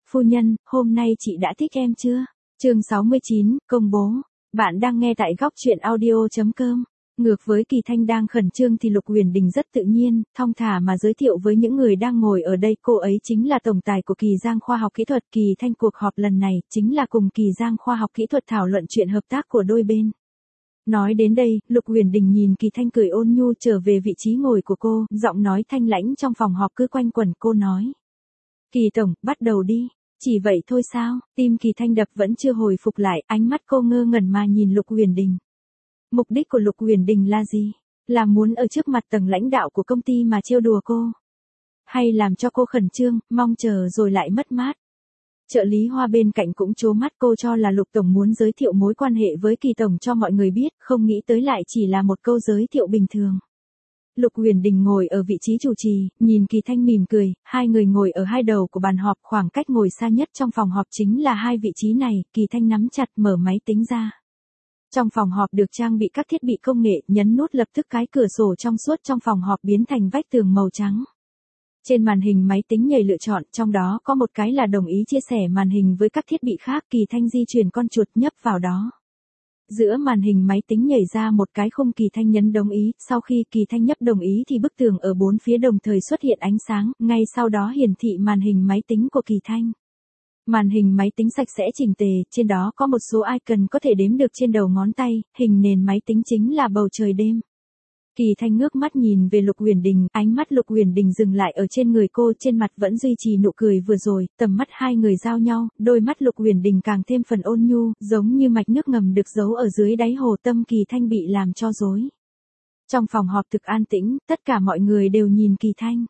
Phu nhân, hôm nay chị đã thích em chưa? Chương 69, công bố. Bạn đang nghe tại góc truyện audio.com. Ngược với Kỳ Thanh đang khẩn trương thì Lục Huyền Đình rất tự nhiên, thong thả mà giới thiệu với những người đang ngồi ở đây, cô ấy chính là tổng tài của Kỳ Giang Khoa học Kỹ thuật. Kỳ Thanh cuộc họp lần này chính là cùng Kỳ Giang Khoa học Kỹ thuật thảo luận chuyện hợp tác của đôi bên. Nói đến đây, Lục Huyền Đình nhìn Kỳ Thanh cười ôn nhu trở về vị trí ngồi của cô, giọng nói thanh lãnh trong phòng họp cứ quanh quẩn. Cô nói: Kỳ tổng, bắt đầu đi. Chỉ vậy thôi sao? Tim Kỳ Thanh đập vẫn chưa hồi phục lại, ánh mắt cô ngơ ngẩn mà nhìn Lục Huyền Đình. Mục đích của Lục Huyền Đình là gì? Là muốn ở trước mặt tầng lãnh đạo của công ty mà trêu đùa cô? Hay làm cho cô khẩn trương, mong chờ rồi lại mất mát? Trợ lý Hoa bên cạnh cũng trố mắt, cô cho là Lục tổng muốn giới thiệu mối quan hệ với Kỳ tổng cho mọi người biết, không nghĩ tới lại chỉ là một câu giới thiệu bình thường. Lục Huyền Đình ngồi ở vị trí chủ trì, nhìn Kỳ Thanh mỉm cười, hai người ngồi ở hai đầu của bàn họp, khoảng cách ngồi xa nhất trong phòng họp chính là hai vị trí này. Kỳ Thanh nắm chặt mở máy tính ra. Trong phòng họp được trang bị các thiết bị công nghệ, nhấn nút lập tức cái cửa sổ trong suốt trong phòng họp biến thành vách tường màu trắng. Trên màn hình máy tính nhảy lựa chọn, trong đó có một cái là đồng ý chia sẻ màn hình với các thiết bị khác. Kỳ Thanh di chuyển con chuột nhấp vào đó. Giữa màn hình máy tính nhảy ra một cái khung, Kỳ Thanh nhấn đồng ý, sau khi Kỳ Thanh nhấp đồng ý thì bức tường ở bốn phía đồng thời xuất hiện ánh sáng, ngay sau đó hiển thị màn hình máy tính của Kỳ Thanh. Màn hình máy tính sạch sẽ chỉnh tề, trên đó có một số icon có thể đếm được trên đầu ngón tay, hình nền máy tính chính là bầu trời đêm. Kỳ Thanh ngước mắt nhìn về Lục Huyền Đình, ánh mắt Lục Huyền Đình dừng lại ở trên người cô, trên mặt vẫn duy trì nụ cười vừa rồi, tầm mắt hai người giao nhau, đôi mắt Lục Huyền Đình càng thêm phần ôn nhu, giống như mạch nước ngầm được giấu ở dưới đáy hồ. Tâm Kỳ Thanh bị làm cho rối. Trong phòng họp thực an tĩnh, tất cả mọi người đều nhìn Kỳ Thanh.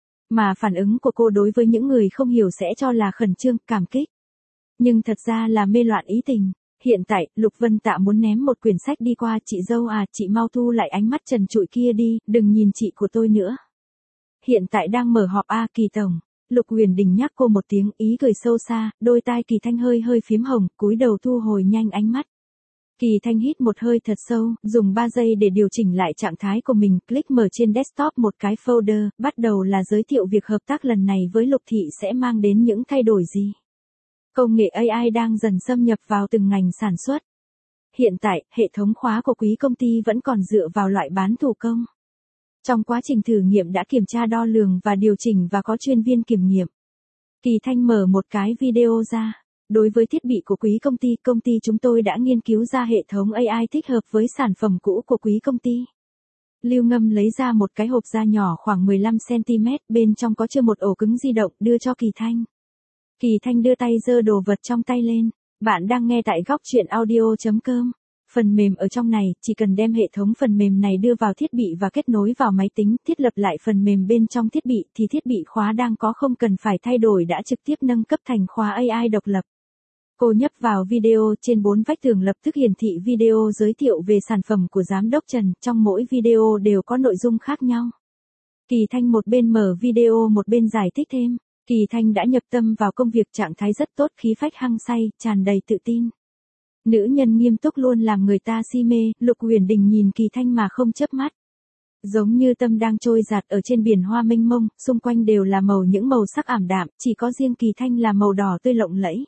Mà phản ứng của cô đối với những người không hiểu sẽ cho là khẩn trương, cảm kích. Nhưng thật ra là mê loạn ý tình. Hiện tại, Lục Vân Tạ muốn ném một quyển sách đi qua. Chị dâu à, chị mau thu lại ánh mắt trần trụi kia đi, đừng nhìn chị của tôi nữa. Hiện tại đang mở họp a, Kỳ tổng. Lục Huyền Đình nhắc cô một tiếng, ý cười sâu xa, đôi tai Kỳ Thanh hơi hơi phím hồng, cúi đầu thu hồi nhanh ánh mắt. Kỳ Thanh hít một hơi thật sâu, dùng 3 giây để điều chỉnh lại trạng thái của mình, click mở trên desktop một cái folder, bắt đầu là giới thiệu việc hợp tác lần này với Lục thị sẽ mang đến những thay đổi gì. Công nghệ AI đang dần xâm nhập vào từng ngành sản xuất. Hiện tại, hệ thống khóa của quý công ty vẫn còn dựa vào loại bán thủ công. Trong quá trình thử nghiệm đã kiểm tra đo lường và điều chỉnh và có chuyên viên kiểm nghiệm. Kỳ Thanh mở một cái video ra. Đối với thiết bị của quý công ty chúng tôi đã nghiên cứu ra hệ thống AI thích hợp với sản phẩm cũ của quý công ty. Lưu Ngâm lấy ra một cái hộp da nhỏ khoảng 15cm, bên trong có chứa một ổ cứng di động, đưa cho Kỳ Thanh. Kỳ Thanh đưa tay giơ đồ vật trong tay lên. Bạn đang nghe tại góc truyện audio.com. Phần mềm ở trong này, chỉ cần đem hệ thống phần mềm này đưa vào thiết bị và kết nối vào máy tính, thiết lập lại phần mềm bên trong thiết bị thì thiết bị khóa đang có không cần phải thay đổi đã trực tiếp nâng cấp thành khóa AI độc lập. Cô nhấp vào video, trên 4 vách tường lập tức hiển thị video giới thiệu về sản phẩm của giám đốc Trần, trong mỗi video đều có nội dung khác nhau. Kỳ Thanh một bên mở video một bên giải thích thêm. Kỳ Thanh đã nhập tâm vào công việc, trạng thái rất tốt, khí phách hăng say, tràn đầy tự tin. Nữ nhân nghiêm túc luôn làm người ta si mê. Lục Huyền Đình nhìn Kỳ Thanh mà không chớp mắt. Giống như tâm đang trôi dạt ở trên biển hoa mênh mông, xung quanh đều là những màu sắc ảm đạm, chỉ có riêng Kỳ Thanh là màu đỏ tươi lộng lẫy.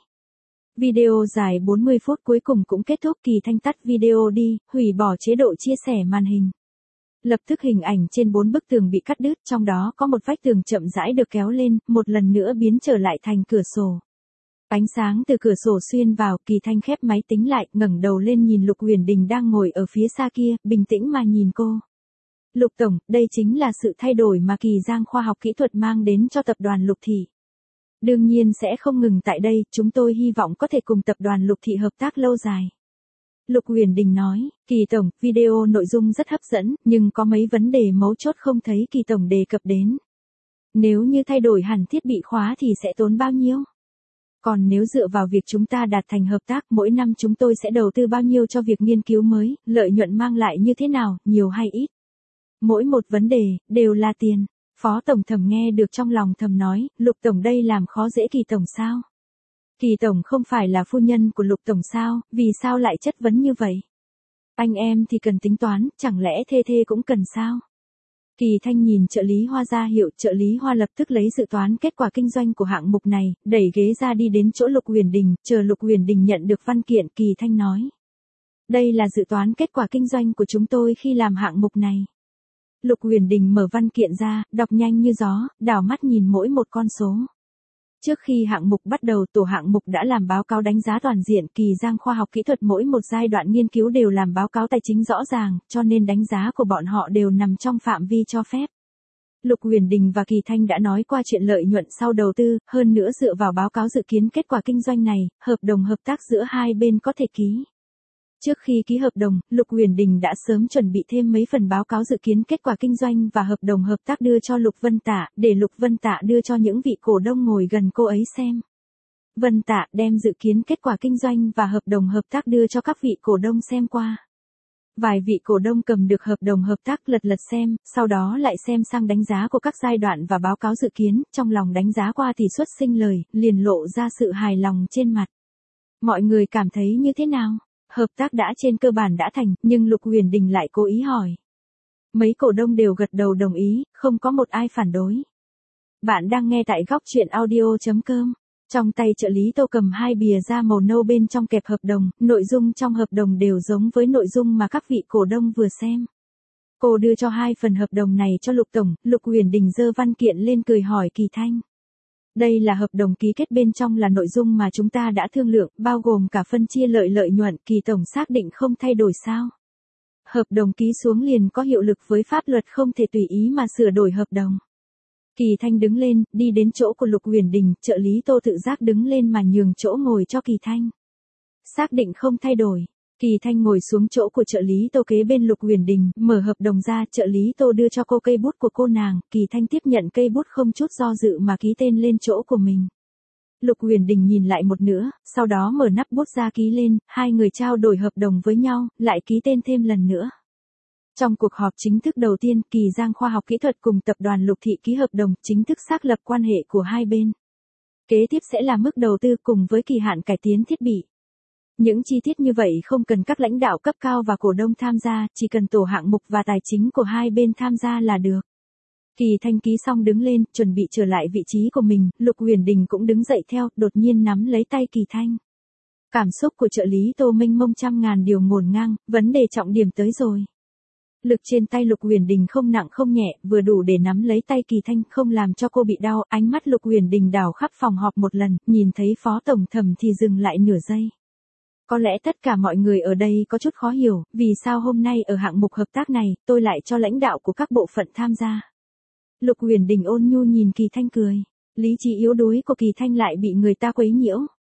Video dài 40 phút cuối cùng cũng kết thúc. Kỳ Thanh tắt video đi, hủy bỏ chế độ chia sẻ màn hình. Lập tức hình ảnh trên 4 bức tường bị cắt đứt, trong đó có một vách tường chậm rãi được kéo lên, một lần nữa biến trở lại thành cửa sổ. Ánh sáng từ cửa sổ xuyên vào, Kỳ Thanh khép máy tính lại, ngẩng đầu lên nhìn Lục Huyền Đình đang ngồi ở phía xa kia, bình tĩnh mà nhìn cô. Lục tổng, đây chính là sự thay đổi mà Kỳ Giang Khoa học Kỹ thuật mang đến cho tập đoàn Lục thị. Đương nhiên sẽ không ngừng tại đây, chúng tôi hy vọng có thể cùng tập đoàn Lục thị hợp tác lâu dài. Lục Huyền Đình nói, Kỳ tổng, video nội dung rất hấp dẫn, nhưng có mấy vấn đề mấu chốt không thấy Kỳ tổng đề cập đến. Nếu như thay đổi hẳn thiết bị khóa thì sẽ tốn bao nhiêu? Còn nếu dựa vào việc chúng ta đạt thành hợp tác, mỗi năm chúng tôi sẽ đầu tư bao nhiêu cho việc nghiên cứu mới, lợi nhuận mang lại như thế nào, nhiều hay ít? Mỗi một vấn đề, đều là tiền. Phó tổng thẩm nghe được trong lòng thầm nói, Lục tổng đây làm khó dễ Kỳ tổng sao? Kỳ tổng không phải là phu nhân của Lục tổng sao, vì sao lại chất vấn như vậy? Anh em thì cần tính toán, chẳng lẽ thê cũng cần sao? Kỳ Thanh nhìn trợ lý Hoa ra hiệu, trợ lý Hoa lập tức lấy dự toán kết quả kinh doanh của hạng mục này, đẩy ghế ra đi đến chỗ Lục Huyền Đình, chờ Lục Huyền Đình nhận được văn kiện, Kỳ Thanh nói. Đây là dự toán kết quả kinh doanh của chúng tôi khi làm hạng mục này. Lục Huyền Đình mở văn kiện ra, đọc nhanh như gió, đảo mắt nhìn mỗi một con số. Trước khi hạng mục bắt đầu, tổ hạng mục đã làm báo cáo đánh giá toàn diện, Kỳ Giang khoa học kỹ thuật mỗi một giai đoạn nghiên cứu đều làm báo cáo tài chính rõ ràng, cho nên đánh giá của bọn họ đều nằm trong phạm vi cho phép. Lục Huyền Đình và Kỳ Thanh đã nói qua chuyện lợi nhuận sau đầu tư, hơn nữa dựa vào báo cáo dự kiến kết quả kinh doanh này, hợp đồng hợp tác giữa hai bên có thể ký. Trước khi ký hợp đồng, Lục Huyền Đình đã sớm chuẩn bị thêm mấy phần báo cáo dự kiến kết quả kinh doanh và hợp đồng hợp tác đưa cho Lục Vân Tạ, để Lục Vân Tạ đưa cho những vị cổ đông ngồi gần cô ấy xem. Vân Tạ đem dự kiến kết quả kinh doanh và hợp đồng hợp tác đưa cho các vị cổ đông xem qua. Vài vị cổ đông cầm được hợp đồng hợp tác lật xem, sau đó lại xem sang đánh giá của các giai đoạn và báo cáo dự kiến, trong lòng đánh giá qua thì xuất sinh lời, liền lộ ra sự hài lòng trên mặt. Mọi người cảm thấy như thế nào? Hợp tác đã trên cơ bản đã thành, nhưng Lục Huyền Đình lại cố ý hỏi. Mấy cổ đông đều gật đầu đồng ý, không có một ai phản đối. Bạn đang nghe tại góc truyện audio.com. Trong tay trợ lý Tô cầm hai bìa da màu nâu bên trong kẹp hợp đồng, nội dung trong hợp đồng đều giống với nội dung mà các vị cổ đông vừa xem. Cô đưa cho hai phần hợp đồng này cho Lục Tổng, Lục Huyền Đình giơ văn kiện lên cười hỏi Kỳ Thanh. Đây là hợp đồng ký kết, bên trong là nội dung mà chúng ta đã thương lượng, bao gồm cả phân chia lợi nhuận, Kỳ Tổng xác định không thay đổi sao? Hợp đồng ký xuống liền có hiệu lực với pháp luật, không thể tùy ý mà sửa đổi hợp đồng. Kỳ Thanh đứng lên, đi đến chỗ của Lục Huyền Đình, trợ lý Tô tự giác đứng lên mà nhường chỗ ngồi cho Kỳ Thanh. Xác định không thay đổi. Kỳ Thanh ngồi xuống chỗ của trợ lý Tô kế bên Lục Huyền Đình, mở hợp đồng ra, trợ lý Tô đưa cho cô cây bút của cô nàng, Kỳ Thanh tiếp nhận cây bút không chút do dự mà ký tên lên chỗ của mình. Lục Huyền Đình nhìn lại một nữa, sau đó mở nắp bút ra ký lên, hai người trao đổi hợp đồng với nhau, lại ký tên thêm lần nữa. Trong cuộc họp chính thức đầu tiên, Kỳ Giang khoa học kỹ thuật cùng tập đoàn Lục Thị ký hợp đồng, chính thức xác lập quan hệ của hai bên. Kế tiếp sẽ là mức đầu tư cùng với kỳ hạn cải tiến thiết bị. Những chi tiết như vậy không cần các lãnh đạo cấp cao và cổ đông tham gia, chỉ cần tổ hạng mục và tài chính của hai bên tham gia là được. Kỳ Thanh ký xong đứng lên, chuẩn bị trở lại vị trí của mình, Lục Huyền Đình cũng đứng dậy theo, đột nhiên nắm lấy tay Kỳ Thanh. Cảm xúc của trợ lý Tô mênh mông trăm ngàn điều ngổn ngang, vấn đề trọng điểm tới rồi. Lực trên tay Lục Huyền Đình không nặng không nhẹ, vừa đủ để nắm lấy tay Kỳ Thanh, không làm cho cô bị đau. Ánh mắt Lục Huyền Đình đảo khắp phòng họp một lần, nhìn thấy Phó Tổng Thẩm thì dừng lại nửa giây. Có lẽ tất cả mọi người ở đây có chút khó hiểu, vì sao hôm nay ở hạng mục hợp tác này, tôi lại cho lãnh đạo của các bộ phận tham gia. Lục Huyền Đình ôn nhu nhìn Kỳ Thanh cười. Lý trí yếu đuối của Kỳ Thanh lại bị người ta quấy nhiễu.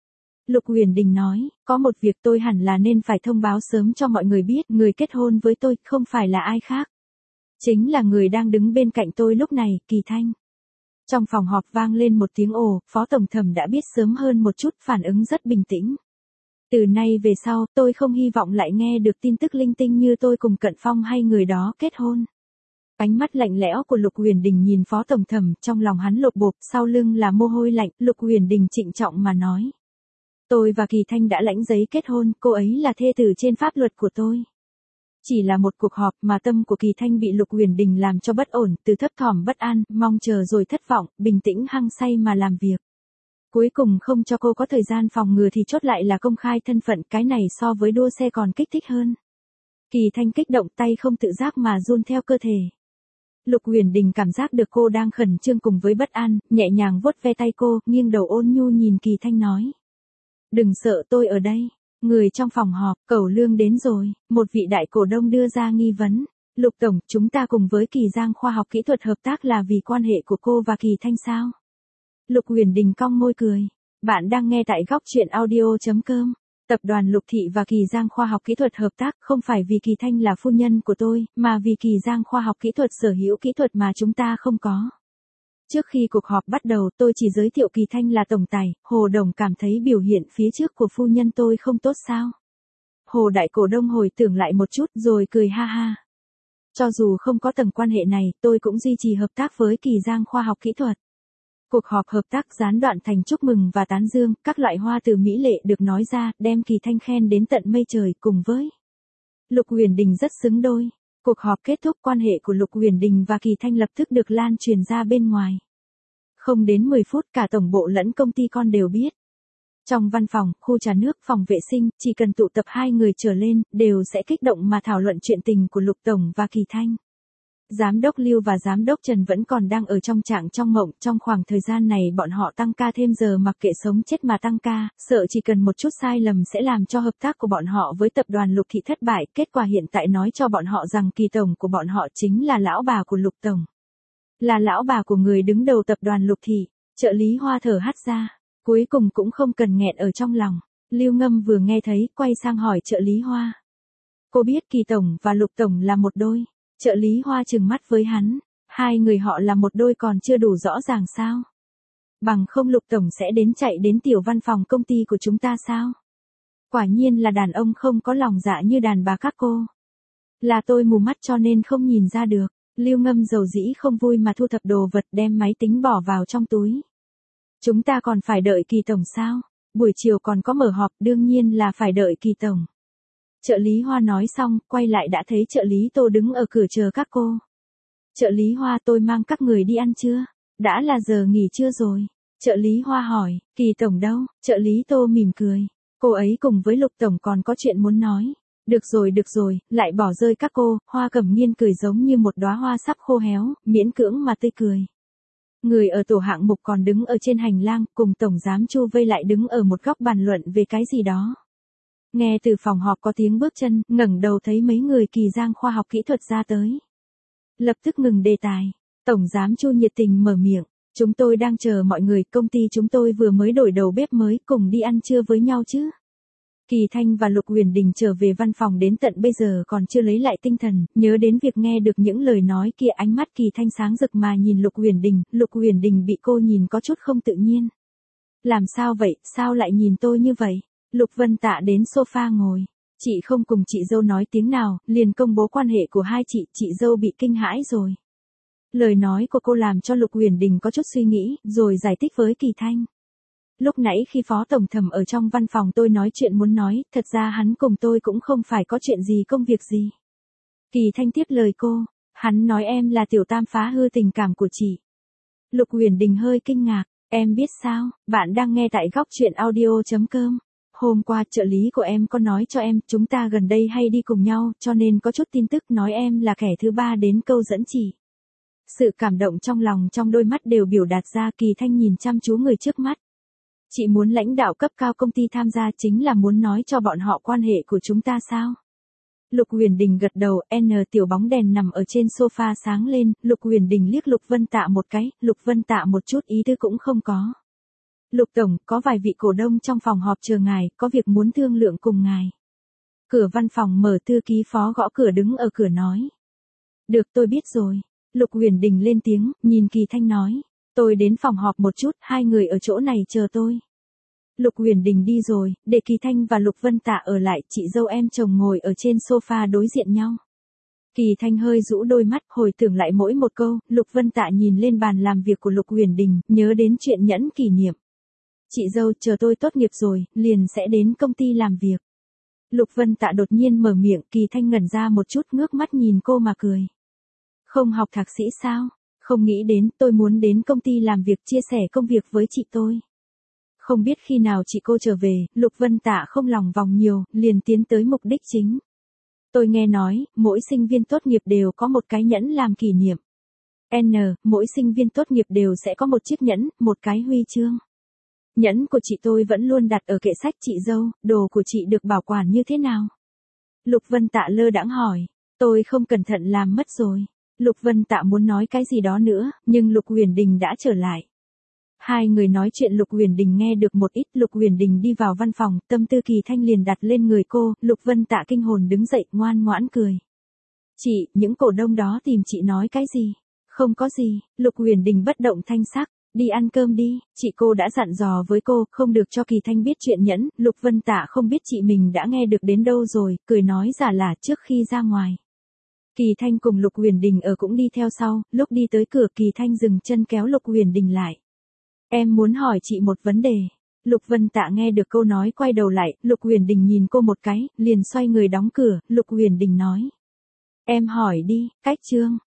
Lục Huyền Đình nói, có một việc tôi hẳn là nên phải thông báo sớm cho mọi người biết, người kết hôn với tôi không phải là ai khác. Chính là người đang đứng bên cạnh tôi lúc này, Kỳ Thanh. Trong phòng họp vang lên một tiếng ồ, Phó Tổng Thẩm đã biết sớm hơn một chút, phản ứng rất bình tĩnh. Từ nay về sau, tôi không hy vọng lại nghe được tin tức linh tinh như tôi cùng Cận Phong hay người đó kết hôn. Ánh mắt lạnh lẽo của Lục Huyền Đình nhìn Phó Tổng Thẩm, trong lòng hắn lột bột, sau lưng là mồ hôi lạnh, Lục Huyền Đình trịnh trọng mà nói. Tôi và Kỳ Thanh đã lãnh giấy kết hôn, cô ấy là thê tử trên pháp luật của tôi. Chỉ là một cuộc họp mà tâm của Kỳ Thanh bị Lục Huyền Đình làm cho bất ổn, từ thấp thỏm bất an, mong chờ rồi thất vọng, bình tĩnh hăng say mà làm việc. Cuối cùng không cho cô có thời gian phòng ngừa thì chốt lại là công khai thân phận, cái này so với đua xe còn kích thích hơn. Kỳ Thanh kích động, tay không tự giác mà run theo cơ thể. Lục Huyền Đình cảm giác được cô đang khẩn trương cùng với bất an, nhẹ nhàng vuốt ve tay cô, nghiêng đầu ôn nhu nhìn Kỳ Thanh nói. Đừng sợ, tôi ở đây. Người trong phòng họp, Cẩu Lương đến rồi, một vị đại cổ đông đưa ra nghi vấn. Lục Tổng, chúng ta cùng với Kỳ Giang khoa học kỹ thuật hợp tác là vì quan hệ của cô và Kỳ Thanh sao? Lục Huyền Đình cong môi cười. Bạn đang nghe tại góc truyện audio.com. Tập đoàn Lục Thị và Kỳ Giang khoa học kỹ thuật hợp tác không phải vì Kỳ Thanh là phu nhân của tôi, mà vì Kỳ Giang khoa học kỹ thuật sở hữu kỹ thuật mà chúng ta không có. Trước khi cuộc họp bắt đầu, tôi chỉ giới thiệu Kỳ Thanh là tổng tài, Hồ Đồng cảm thấy biểu hiện phía trước của phu nhân tôi không tốt sao? Hồ đại cổ đông hồi tưởng lại một chút rồi cười ha ha. Cho dù không có tầng quan hệ này, tôi cũng duy trì hợp tác với Kỳ Giang khoa học kỹ thuật. Cuộc họp hợp tác gián đoạn thành chúc mừng và tán dương, các loại hoa từ mỹ lệ được nói ra, đem Kỳ Thanh khen đến tận mây trời, cùng với Lục Huyền Đình rất xứng đôi. Cuộc họp kết thúc, quan hệ của Lục Huyền Đình và Kỳ Thanh lập tức được lan truyền ra bên ngoài. Không đến 10 phút cả tổng bộ lẫn công ty con đều biết. Trong văn phòng, khu trà nước, phòng vệ sinh, chỉ cần tụ tập 2 người trở lên, đều sẽ kích động mà thảo luận chuyện tình của Lục Tổng và Kỳ Thanh. Giám đốc Lưu và giám đốc Trần vẫn còn đang ở trong trạng trong mộng, trong khoảng thời gian này bọn họ tăng ca thêm giờ mặc kệ sống chết mà tăng ca, sợ chỉ cần một chút sai lầm sẽ làm cho hợp tác của bọn họ với tập đoàn Lục Thị thất bại, kết quả hiện tại nói cho bọn họ rằng Kỳ Tổng của bọn họ chính là lão bà của Lục Tổng. Là lão bà của người đứng đầu tập đoàn Lục Thị. Trợ lý Hoa thở hắt ra, cuối cùng cũng không cần nghẹn ở trong lòng. Lưu Ngâm vừa nghe thấy, quay sang hỏi trợ lý Hoa. Cô biết Kỳ Tổng và Lục Tổng là một đôi. Trợ lý Hoa trừng mắt với hắn, 2 người họ là một đôi còn chưa đủ rõ ràng sao? Bằng không Lục Tổng sẽ đến chạy đến tiểu văn phòng công ty của chúng ta sao? Quả nhiên là đàn ông không có lòng dạ như đàn bà các cô. Là tôi mù mắt cho nên không nhìn ra được. Lưu Ngâm dầu dĩ không vui mà thu thập đồ vật, đem máy tính bỏ vào trong túi. Chúng ta còn phải đợi Kỳ Tổng sao? Buổi chiều còn có mở họp, đương nhiên là phải đợi Kỳ Tổng. Trợ lý Hoa nói xong, quay lại đã thấy trợ lý Tô đứng ở cửa chờ các cô. Trợ lý Hoa, tôi mang các người đi ăn chưa? Đã là giờ nghỉ trưa rồi. Trợ lý Hoa hỏi, Kỳ Tổng đâu? Trợ lý Tô mỉm cười. Cô ấy cùng với Lục Tổng còn có chuyện muốn nói. Được rồi, lại bỏ rơi các cô. Hoa Cẩm Nghiên cười giống như một đóa hoa sắp khô héo, miễn cưỡng mà tươi cười. Người ở tổ hạng mục còn đứng ở trên hành lang, cùng Tổng Giám Chu vây lại đứng ở một góc bàn luận về cái gì đó. Nghe từ phòng họp có tiếng bước chân, ngẩng đầu thấy mấy người Kỳ Giang khoa học kỹ thuật ra tới. Lập tức ngừng đề tài. Tổng Giám Chu nhiệt tình mở miệng. Chúng tôi đang chờ mọi người, công ty chúng tôi vừa mới đổi đầu bếp mới, cùng đi ăn trưa với nhau chứ. Kỳ Thanh và Lục Huyền Đình trở về văn phòng đến tận bây giờ còn chưa lấy lại tinh thần, nhớ đến việc nghe được những lời nói kia, ánh mắt Kỳ Thanh sáng rực mà nhìn Lục Huyền Đình bị cô nhìn có chút không tự nhiên. Làm sao vậy, sao lại nhìn tôi như vậy? Lục Vân Tạ đến sofa ngồi. Chị không cùng chị dâu nói tiếng nào, liền công bố quan hệ của hai chị dâu bị kinh hãi rồi. Lời nói của cô làm cho Lục Huyền Đình có chút suy nghĩ, rồi giải thích với Kỳ Thanh. Lúc nãy khi Phó Tổng Thẩm ở trong văn phòng tôi nói chuyện muốn nói, thật ra hắn cùng tôi cũng không phải có chuyện gì công việc gì. Kỳ Thanh tiếp lời cô, hắn nói em là tiểu tam phá hư tình cảm của chị. Lục Huyền Đình hơi kinh ngạc, em biết sao, bạn đang nghe tại góc truyện audio.com. Hôm qua trợ lý của em có nói cho em, chúng ta gần đây hay đi cùng nhau, cho nên có chút tin tức nói em là kẻ thứ ba đến câu dẫn chị. Sự cảm động trong lòng trong đôi mắt đều biểu đạt ra. Kỳ Thanh nhìn chăm chú người trước mắt. Chị muốn lãnh đạo cấp cao công ty tham gia chính là muốn nói cho bọn họ quan hệ của chúng ta sao? Lục Huyền Đình gật đầu, tiểu bóng đèn nằm ở trên sofa sáng lên, Lục Huyền Đình liếc Lục Vân Tạ một cái, Lục Vân Tạ một chút ý tứ cũng không có. Lục Tổng, có vài vị cổ đông trong phòng họp chờ ngài, có việc muốn thương lượng cùng ngài. Cửa văn phòng mở, thư ký Phó gõ cửa đứng ở cửa nói. Được, tôi biết rồi. Lục Huyền Đình lên tiếng, nhìn Kỳ Thanh nói. Tôi đến phòng họp một chút, 2 người ở chỗ này chờ tôi. Lục Huyền Đình đi rồi, để Kỳ Thanh và Lục Vân Tạ ở lại, chị dâu em chồng ngồi ở trên sofa đối diện nhau. Kỳ Thanh hơi rũ đôi mắt, hồi tưởng lại mỗi một câu, Lục Vân Tạ nhìn lên bàn làm việc của Lục Huyền Đình, nhớ đến chuyện nhẫn kỷ niệm. Chị dâu, chờ tôi tốt nghiệp rồi, liền sẽ đến công ty làm việc. Lục Vân Tạ đột nhiên mở miệng, Kỳ Thanh ngẩn ra một chút, ngước mắt nhìn cô mà cười. Không học thạc sĩ sao? Không nghĩ đến, tôi muốn đến công ty làm việc chia sẻ công việc với chị tôi. Không biết khi nào chị cô trở về, Lục Vân Tạ không lòng vòng nhiều, liền tiến tới mục đích chính. Tôi nghe nói, mỗi sinh viên tốt nghiệp đều có một cái nhẫn làm kỷ niệm. Mỗi sinh viên tốt nghiệp đều sẽ có một chiếc nhẫn, một cái huy chương. Nhẫn của chị tôi vẫn luôn đặt ở kệ sách. Chị dâu, đồ của chị được bảo quản như thế nào? Lục Vân Tạ lơ đãng hỏi. Tôi không cẩn thận làm mất rồi. Lục Vân Tạ muốn nói cái gì đó nữa, nhưng Lục Huyền Đình đã trở lại. 2 người nói chuyện Lục Huyền Đình nghe được một ít. Lục Huyền Đình đi vào văn phòng, tâm tư Kỳ Thanh liền đặt lên người cô. Lục Vân Tạ kinh hồn đứng dậy, ngoan ngoãn cười. Chị, những cổ đông đó tìm chị nói cái gì? Không có gì. Lục Huyền Đình bất động thanh sắc. Đi ăn cơm đi, chị cô đã dặn dò với cô, không được cho Kỳ Thanh biết chuyện nhẫn. Lục Vân Tạ không biết chị mình đã nghe được đến đâu rồi, cười nói giả là trước khi ra ngoài. Kỳ Thanh cùng Lục Huyền Đình ở cũng đi theo sau, lúc đi tới cửa Kỳ Thanh dừng chân kéo Lục Huyền Đình lại. Em muốn hỏi chị một vấn đề. Lục Vân Tạ nghe được câu nói quay đầu lại, Lục Huyền Đình nhìn cô một cái, liền xoay người đóng cửa, Lục Huyền Đình nói. Em hỏi đi, cách Trương.